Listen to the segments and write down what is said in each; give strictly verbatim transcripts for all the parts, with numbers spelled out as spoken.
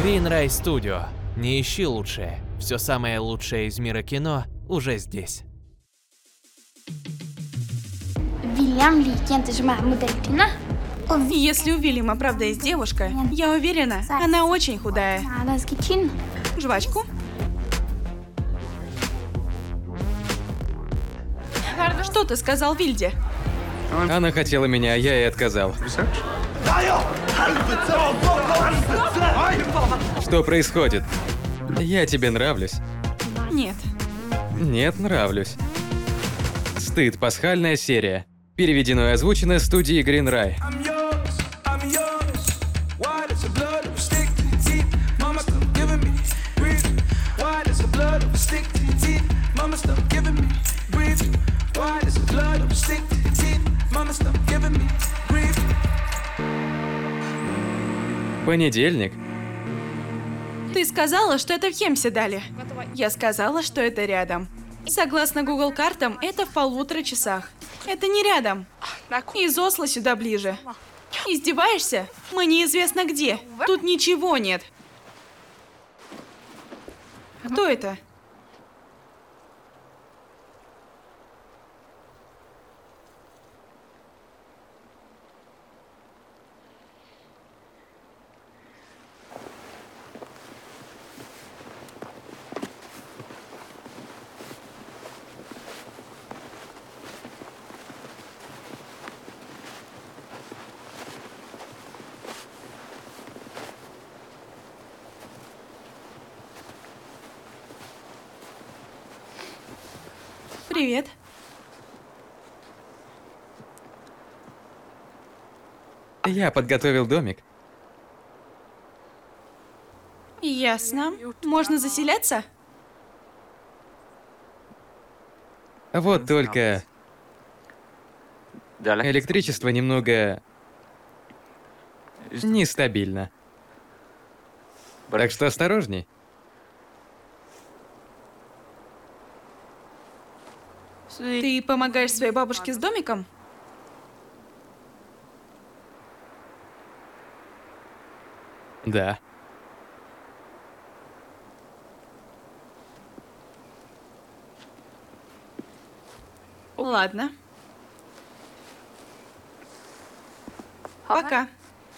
Greenray Studio. Не ищи лучшее. Все самое лучшее из мира кино уже здесь. William liker jenter som är modellkvinna. Если у Вильяма правда есть девушка, я уверена, она очень худая. Han är ganska tynn. Жвачку? Что ты сказал Вильде? Она хотела меня, а я ей отказал. Что происходит? Я тебе нравлюсь? Нет. Нет, нравлюсь. Стыд. Пасхальная серия. Переведено и озвучено студией Greenray. Понедельник. Ты сказала, что это в Хемседале. Я сказала, что это рядом. Согласно Google картам, это в полутора часах. Это не рядом. Из Осло сюда ближе. Издеваешься? Мы неизвестно где. Тут ничего нет. Кто это? Привет. Я подготовил домик. Ясно. Можно заселяться? Вот только электричество немного нестабильно. Так что осторожней. Ты помогаешь своей бабушке с домиком? Да. Ладно. Пока.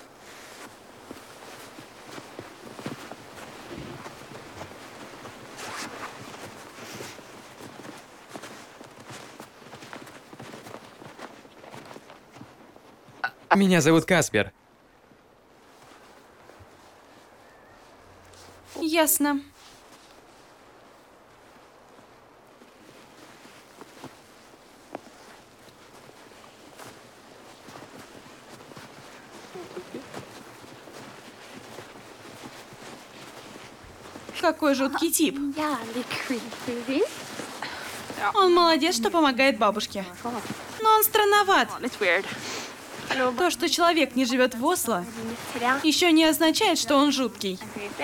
Меня зовут Каспер. Ясно. Какой жуткий тип. Jävligt creepy. Он молодец, что помогает бабушке. Но он странноват. То, что человек не живет в Осло, еще не означает, что он жуткий.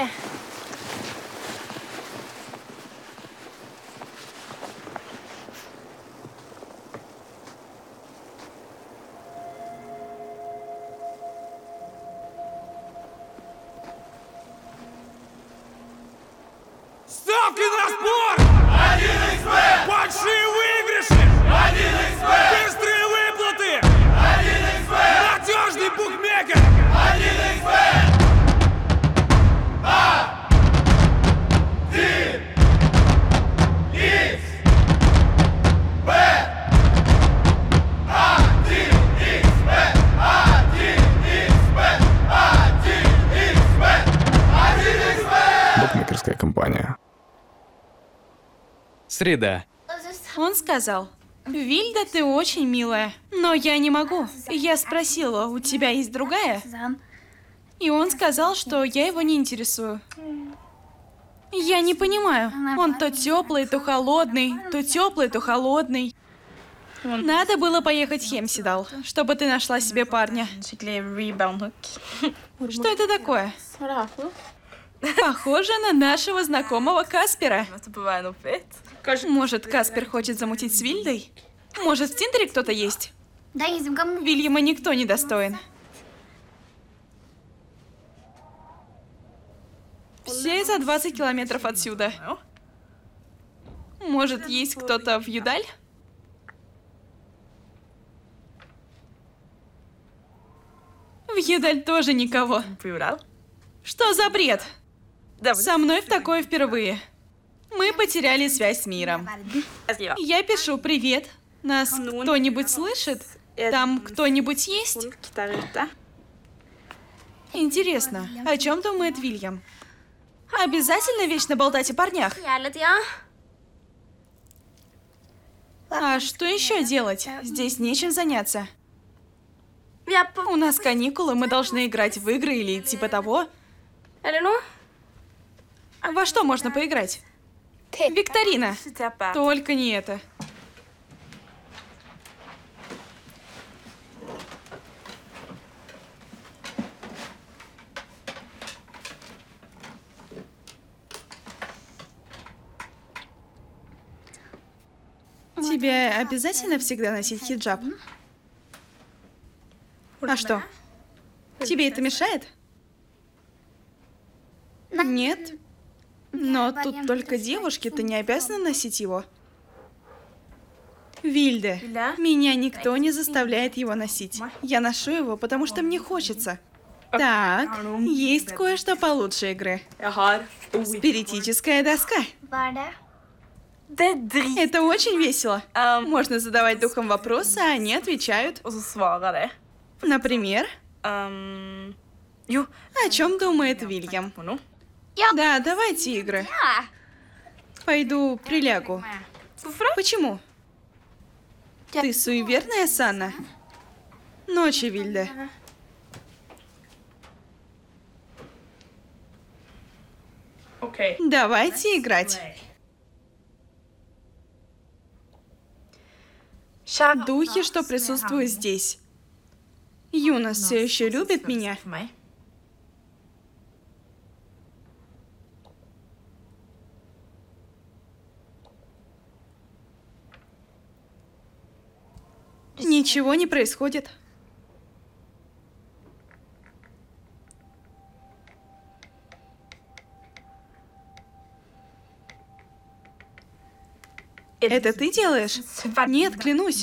Ставки на спорт! один икс бет! Большие выигрыши! один икс бет! Быстрые выплаты! один икс бет! Надежный букмекер! один икс бет! один икс бет! один икс бет! один икс бет! один икс бет! один икс бет! Букмекерская компания. Среда. Он сказал: «Вильда, ты очень милая, но я не могу». Я спросила: «У тебя есть другая?» И он сказал, что я его не интересую. Я не понимаю. Он то теплый, то холодный, то теплый, то холодный. Надо было поехать в Хемседал, чтобы ты нашла себе парня. Что это такое? Похоже на нашего знакомого Каспера. Может, Каспер хочет замутить с Вильдой? Может, в Тиндере кто-то есть? Det är ingen som kan... Вильяма никто не достоин. Все за двадцать километров отсюда. Может, есть кто-то в Юдаль? В Юдаль тоже никого. Что за бред? Со мной в такое впервые. Мы потеряли связь с миром. Я пишу «Привет». Нас кто-нибудь слышит? Там кто-нибудь есть? Интересно, о чем думает Вильям? Обязательно вечно болтать о парнях? А что еще делать? Здесь нечем заняться. У нас каникулы, мы должны играть в игры или типа того. Во что можно поиграть? Викторина. Только не это. Тебе обязательно всегда носить хиджаб? А что? Тебе это мешает? Нет. Но тут только девушки, ты не обязана носить его. Вильде, меня никто не заставляет его носить. Я ношу его, потому что мне хочется. Так, есть кое-что получше игры. Спиритическая доска. Это очень весело. Можно задавать духам вопросы, а они отвечают. Например, о чем думает Вильям? Да, давайте игры. Пойду прилягу. Почему? Ты суеверная, Санна? Ночи, Вильде. Давайте играть. Духи, что присутствуют здесь. Юнос все еще любит меня? Ничего не происходит. Это ты делаешь? Нет, клянусь.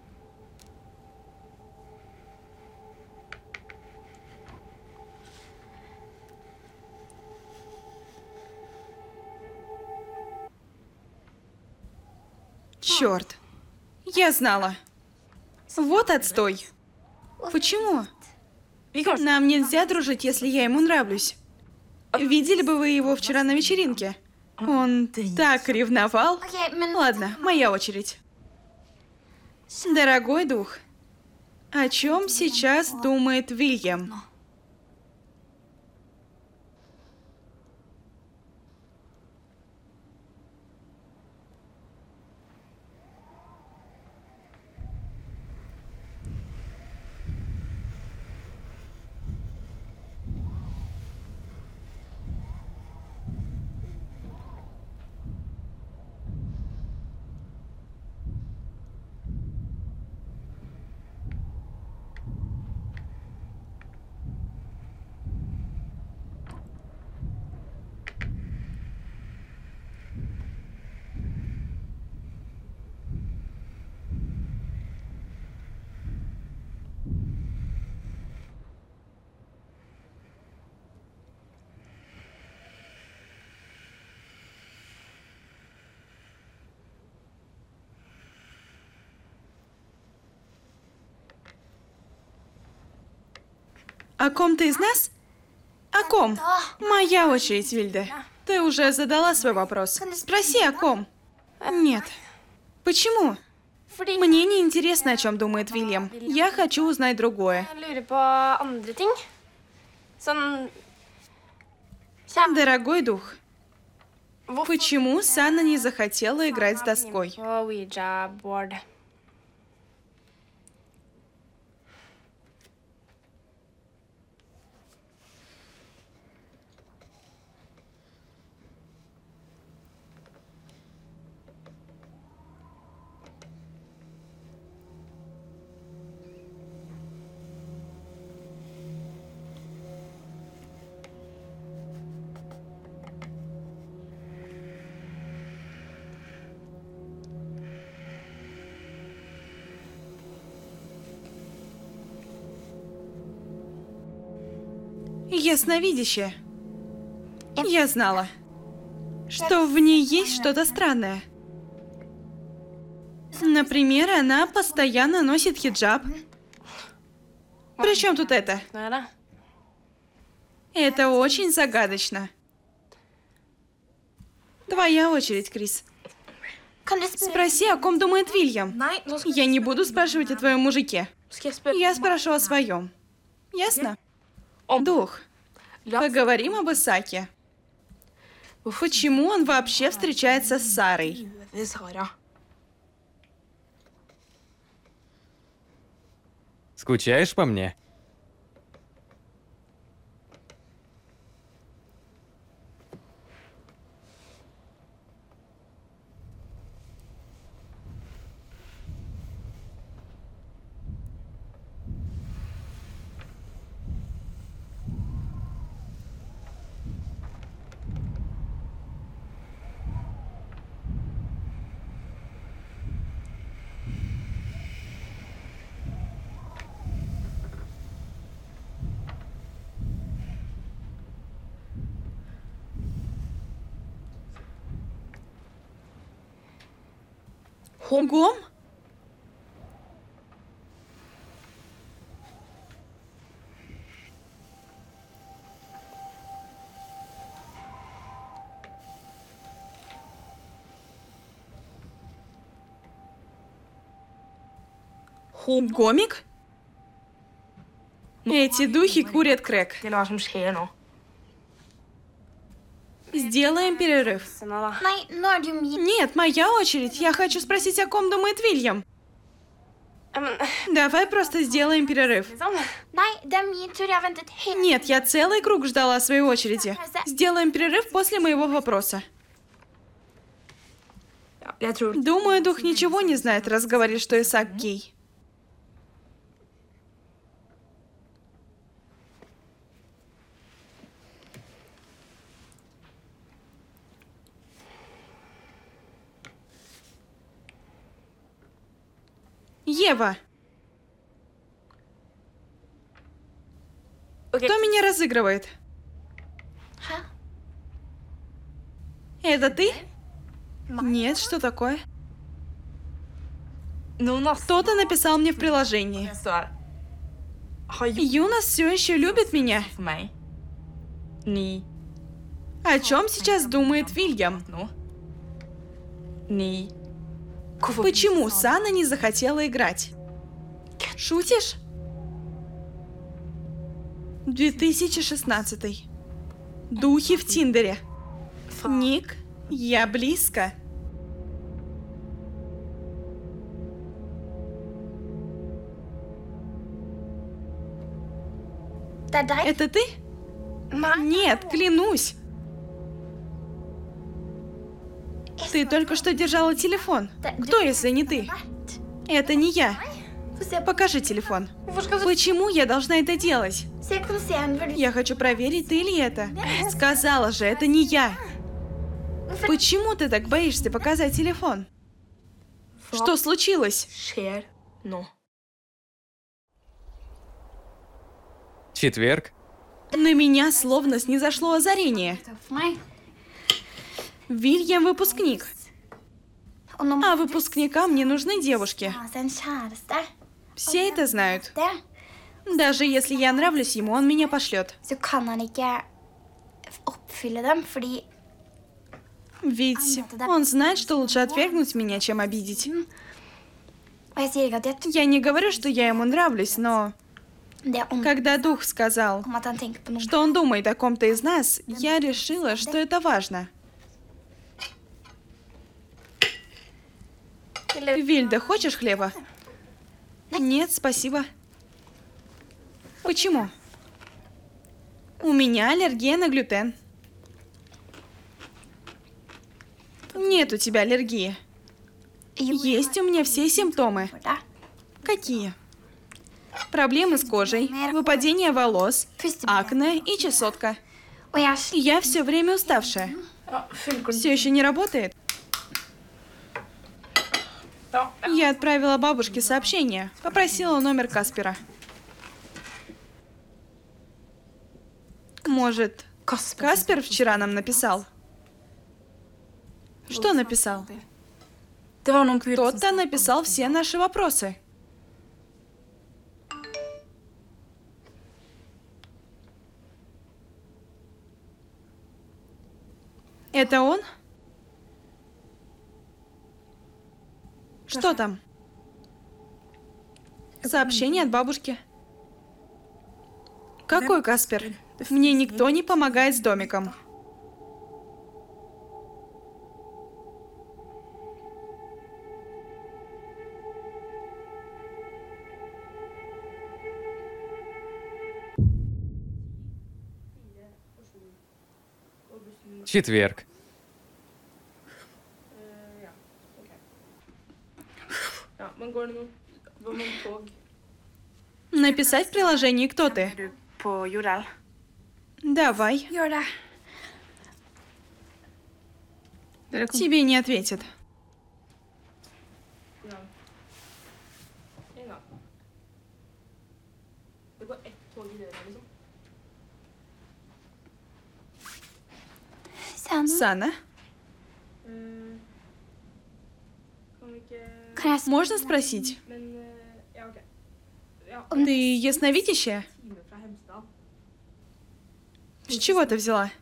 Черт. Я знала. Вот отстой. Почему? Нам нельзя дружить, если я ему нравлюсь. Видели бы вы его вчера на вечеринке? Он так ревновал. Ладно, моя очередь. Дорогой дух, о чем сейчас думает Вильям? О ком-то из нас? О ком? Моя очередь, Вильде. Ты уже задала свой вопрос. Спроси, о ком? Нет. Почему? Мне не интересно, о чем думает Вильям. Я хочу узнать другое. Дорогой дух, почему Санна не захотела играть с доской? Ясновидящая. Я знала, что в ней есть что-то странное. Например, она постоянно носит хиджаб. При чем тут это? Это очень загадочно. Твоя очередь, Крис. Спроси, о ком думает Вильям. Я не буду спрашивать о твоем мужике. Я спрошу о своем. Ясно? Дух. Поговорим об Исааке. Почему он вообще встречается с Сарой? Скучаешь по мне? Гом? Гомик? Эти духи курят крэк. Сделаем перерыв. Nei, nå er det jo min. Нет, моя очередь. Я хочу спросить, о ком думает Вильям. Давай просто сделаем перерыв. Nei, det er min tur. Jeg har ventet hele Нет, я целый круг ждала своей очереди. Сделаем перерыв после моего вопроса. Думаю, дух ничего не знает, раз говорит, что Исаак гей. Ева, кто меня разыгрывает? Hæ? Это ты? Нет, что такое? Кто-то написал мне в приложении. Юнас все еще любит меня. О чем сейчас думает Вильям? Почему Сана не захотела играть? Шутишь? две тысячи шестнадцатый. Духи в Тиндере. Ник, я близко. Det er deg. Это ты? Нет, клянусь. Ты только что держала телефон. Кто, если не ты? Это не я. Покажи телефон. Почему я должна это делать? Se jeg kan se en hvor du Я хочу проверить, ты ли это. Сказала же, это не я. Почему ты так боишься показать телефон? Что случилось? Четверг? На меня словно снизошло озарение. for meg. Вильям выпускник. Og nå må А выпускникам не нужны девушки. ha seg en kjæreste. Все это знают. Det, Даже если я нравлюсь ему, он меня пошлет. så kan han ikke oppfylle dem, fordi Ведь он знает, что лучше отвергнуть меня, чем обидеть. Og jeg sier ikke at jeg tror Я не говорю, что я ему нравлюсь, но det om, когда дух сказал, om at han tenker på noe. что он думает о ком-то из нас, я решила, что это важно. Вильда, хочешь хлеба? Нет, спасибо. Почему? У меня аллергия на глютен. Нет у тебя аллергии. Есть у меня все симптомы. For deg. Какие? Проблемы с кожей, выпадение волос, акне и чесотка. Og jeg er Я все время уставшая. Все еще не работает? Я отправила бабушке сообщение, попросила номер Каспера. Может, Каспер вчера нам написал? Что написал? Кто-то написал все наши вопросы. Это он? Что там? Сообщение от бабушки. Какой Каспер? Мне никто не помогает с домиком. Четверг. Написать в приложении «Кто ты?» Давай. Gör det. Тебе не ответит. Sen, Сана, kan jag можно спросить? Ты ясновидящая? С чего ты взяла?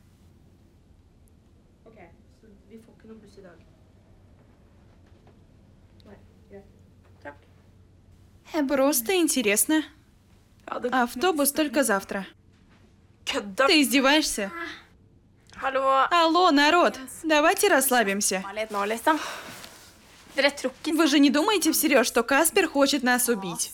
Просто интересно. Автобус только завтра. Ты издеваешься? Алло, народ, давайте расслабимся. Вы же не думаете всерьез, что Каспер хочет нас убить?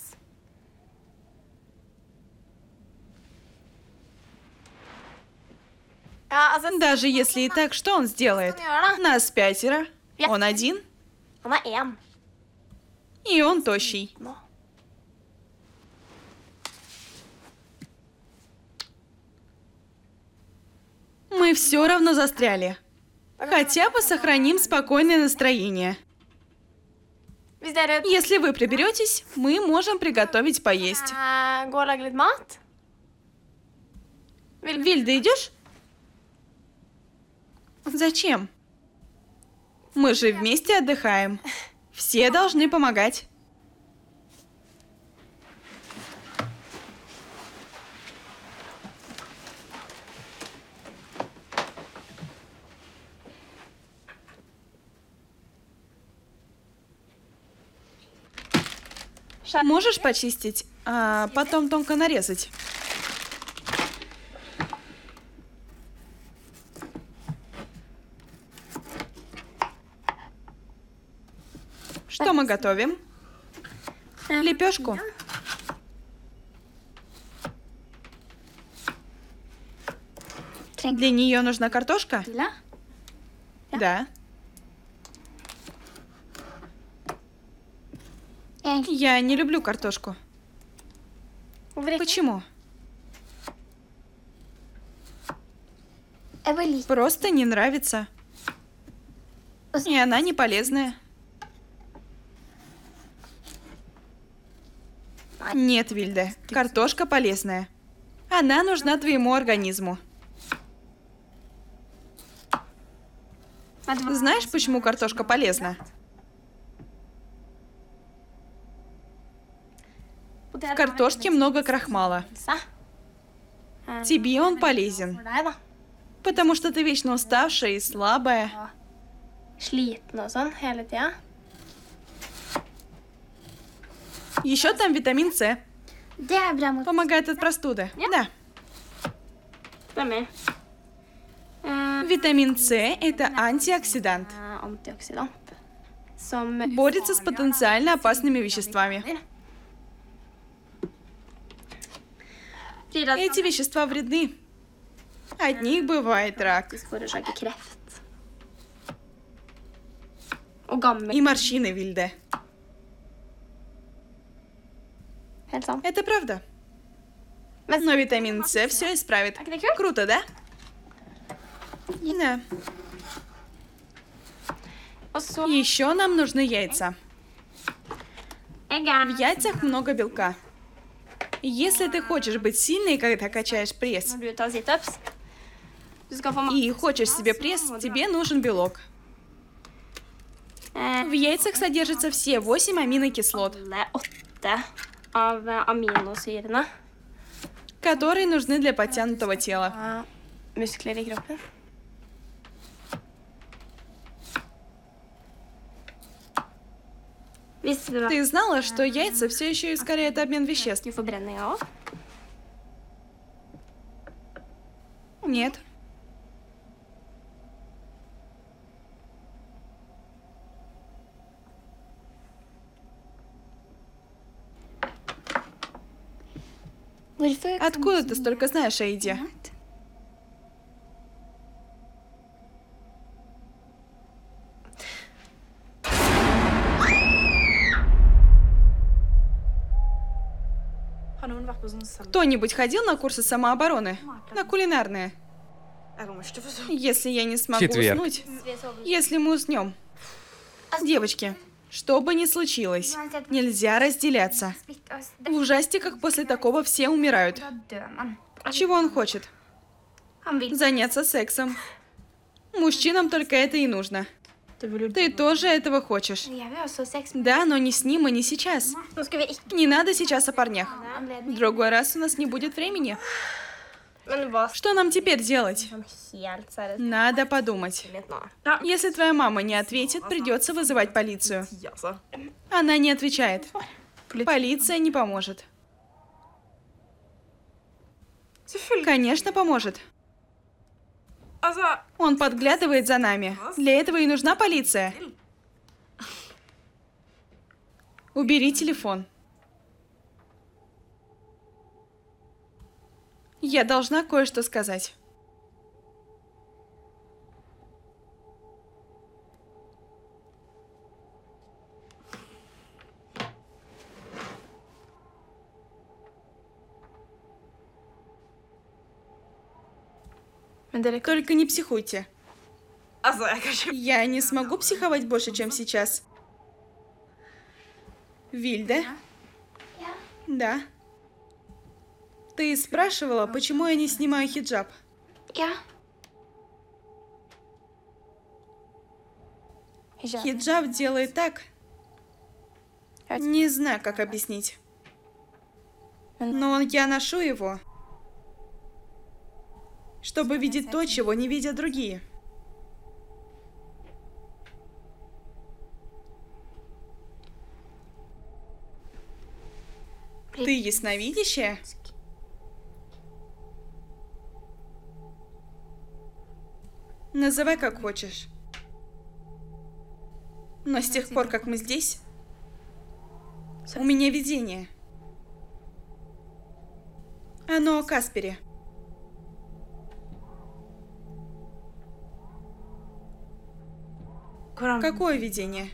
Даже если и так, что он сделает? Нас пятеро, он один, и он тощий. Мы все равно застряли. Хотя бы сохраним спокойное настроение. Если вы приберетесь, мы можем приготовить поесть. Вильда, идешь? Зачем? Мы же вместе отдыхаем. Все должны помогать. Можешь почистить, а потом тонко нарезать? Что мы готовим? Лепешку. Для нее нужна картошка? Да. Я не люблю картошку. Почему? Просто не нравится. И она не полезная. Нет, Вильда, картошка полезная. Она нужна твоему организму. Знаешь, почему картошка полезна? В картошке много крахмала. Тебе он полезен. Потому что ты вечно уставшая и слабая. Еще там витамин С. Помогает от простуды. Да. Витамин С – это антиоксидант. Борется с потенциально опасными веществами. Эти вещества вредны. От них бывает рак. И морщины, Вильда. Это правда. Но витамин С все исправит. Круто, да? Да. Еще нам нужны яйца. В яйцах много белка. Если ты хочешь быть сильной, когда качаешь пресс, Når du tar situps, du skal få masse и хочешь себе пресс, тебе нужен белок. Eh, В яйцах содержится все восемь аминокислот, alle åtte av eh, aminosyrene которые нужны для подтянутого тела. av muskler i kroppen. Visste du at Ты знала, что яйца все еще ускоряют обмен веществ? du forbrenning av òg? Нет. Откуда ты столько знаешь о еде? Кто-нибудь ходил на курсы самообороны? На кулинарные? Если я не смогу Четверг. уснуть, если мы уснем. Девочки, что бы ни случилось, нельзя разделяться. В ужастиках после такого все умирают. Чего он хочет? Заняться сексом. Мужчинам только это и нужно. Ты тоже этого хочешь? Да, но не с ним и не сейчас. Не надо сейчас о парнях. В другой раз у нас не будет времени. Что нам теперь делать? Надо подумать. Если твоя мама не ответит, придется вызывать полицию. Она не отвечает. Полиция не поможет. Конечно, поможет. Он подглядывает за нами. Для этого и нужна полиция. Убери телефон. Я должна кое-что сказать. Только не психуйте. Я не смогу психовать больше, чем сейчас. Вильда? Да. Ты спрашивала, почему я не снимаю хиджаб? Ja. Хиджаб делает так. Не знаю, как объяснить. Но я ношу его, чтобы видеть то, чего не видят другие. Ты ясновидящая? Называй как хочешь. Но с тех пор, как мы здесь, у меня видение. Оно о Каспере. Какое видение?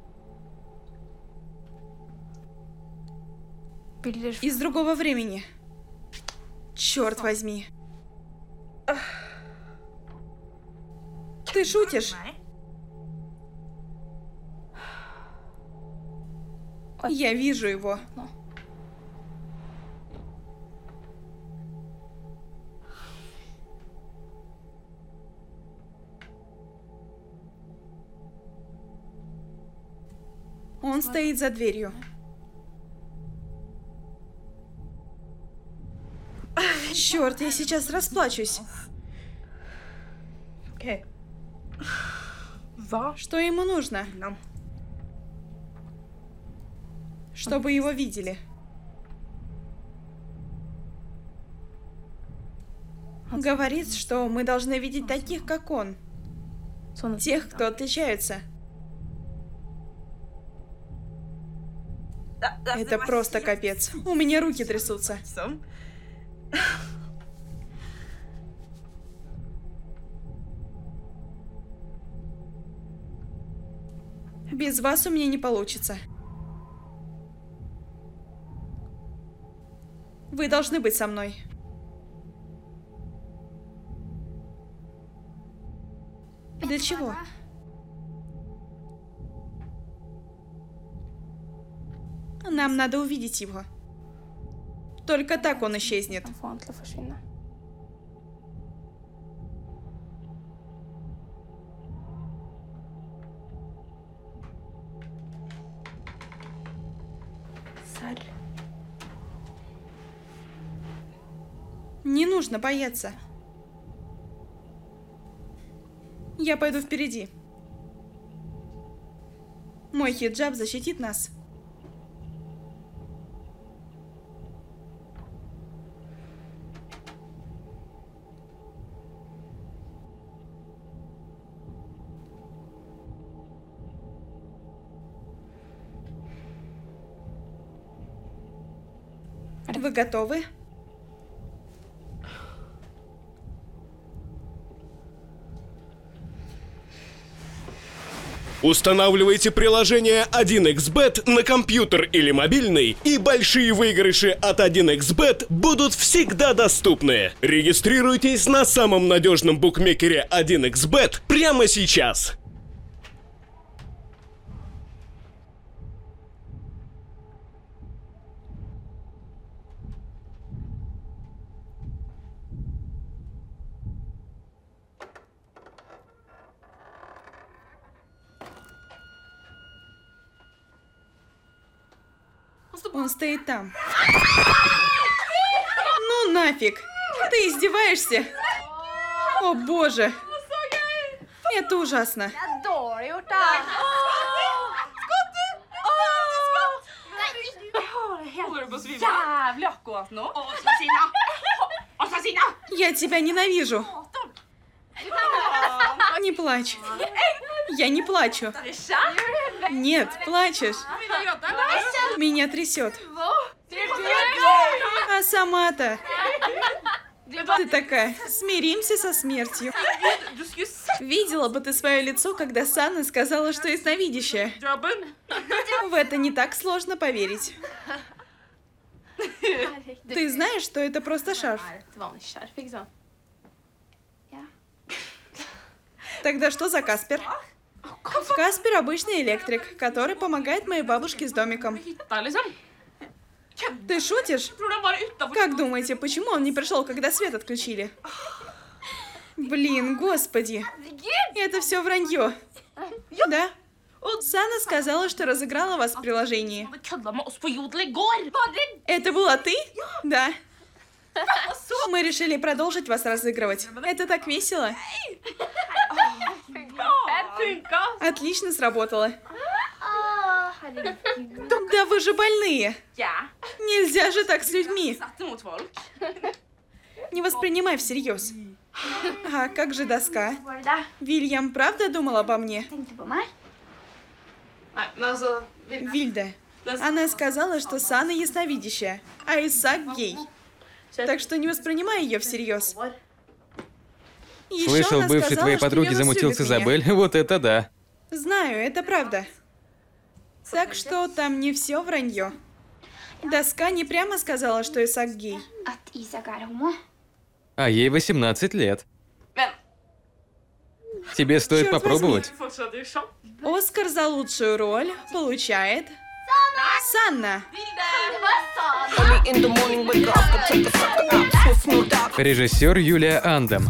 Из другого времени. Черт возьми. Ты шутишь? Я вижу его. Он стоит за дверью. Черт, я сейчас расплачусь. Что ему нужно? Чтобы его видели. Говорит, что мы должны видеть таких, как он. Тех, кто отличаются. Это просто капец. У меня руки трясутся. Без вас у меня не получится. Вы должны быть со мной. Для чего? Нам надо увидеть его. Только так он исчезнет. Får han til at forsvinde. Serr. Не нужно бояться. Я пойду впереди. Мой хиджаб защитит нас. Вы готовы? Устанавливайте приложение один икс бет на компьютер или мобильный, и большие выигрыши от один икс бет будут всегда доступны. Регистрируйтесь на самом надежном букмекере один икс бет прямо сейчас. Он стоит там. Ну нафиг! Ты издеваешься? О боже! Это ужасно. Dårlig gjort, da. Holder du på å svime? Jævlig akkurat nå. Å, Sasina! Å, Sasina! Я тебя ненавижу. Не плачь. Я не плачу. Нет, плачешь. Меня трясет. А сама-то... Ты такая, смиримся со смертью. Видела бы ты свое лицо, когда Санна сказала, что ясновидящая. В это не так сложно поверить. Ты знаешь, что это просто шарф? Тогда что за Каспер? Каспер обычный электрик, который помогает моей бабушке с домиком. Ты шутишь? Как думаете, почему он не пришел, когда свет отключили? Блин, господи. Это все вранье. Да. Санна сказала, что разыграла вас в приложении. Это была ты? Да. Мы решили продолжить вас разыгрывать. Это так весело. Отлично сработало. Да вы же больные. Нельзя же так с людьми. Не воспринимай всерьез. А как же доска? Вильям правда думал обо мне? Tenkte på meg. Вильда. Она сказала, что Санна ясновидящая, а Исаак гей. Так что не воспринимай ее всерьез. Еще Слышал, она бывший сказала, твоей что подруги Йонас замутил любит с меня. Изабель. Вот это да. Знаю, это правда. Так что там не все вранье. Доска не прямо сказала, что Исаак гей. At Isak er homo. А ей восемнадцать лет. Тебе стоит Чёрт попробовать. Оскар за лучшую роль получает Санна. Режиссер Юлия Андам.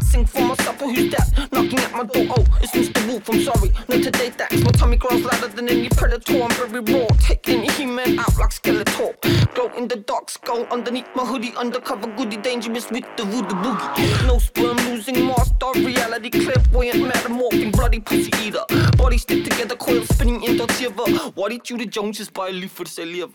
Body stick together, coil spinning into Tiva. Why did you the Joneses buy a leaf for the lever?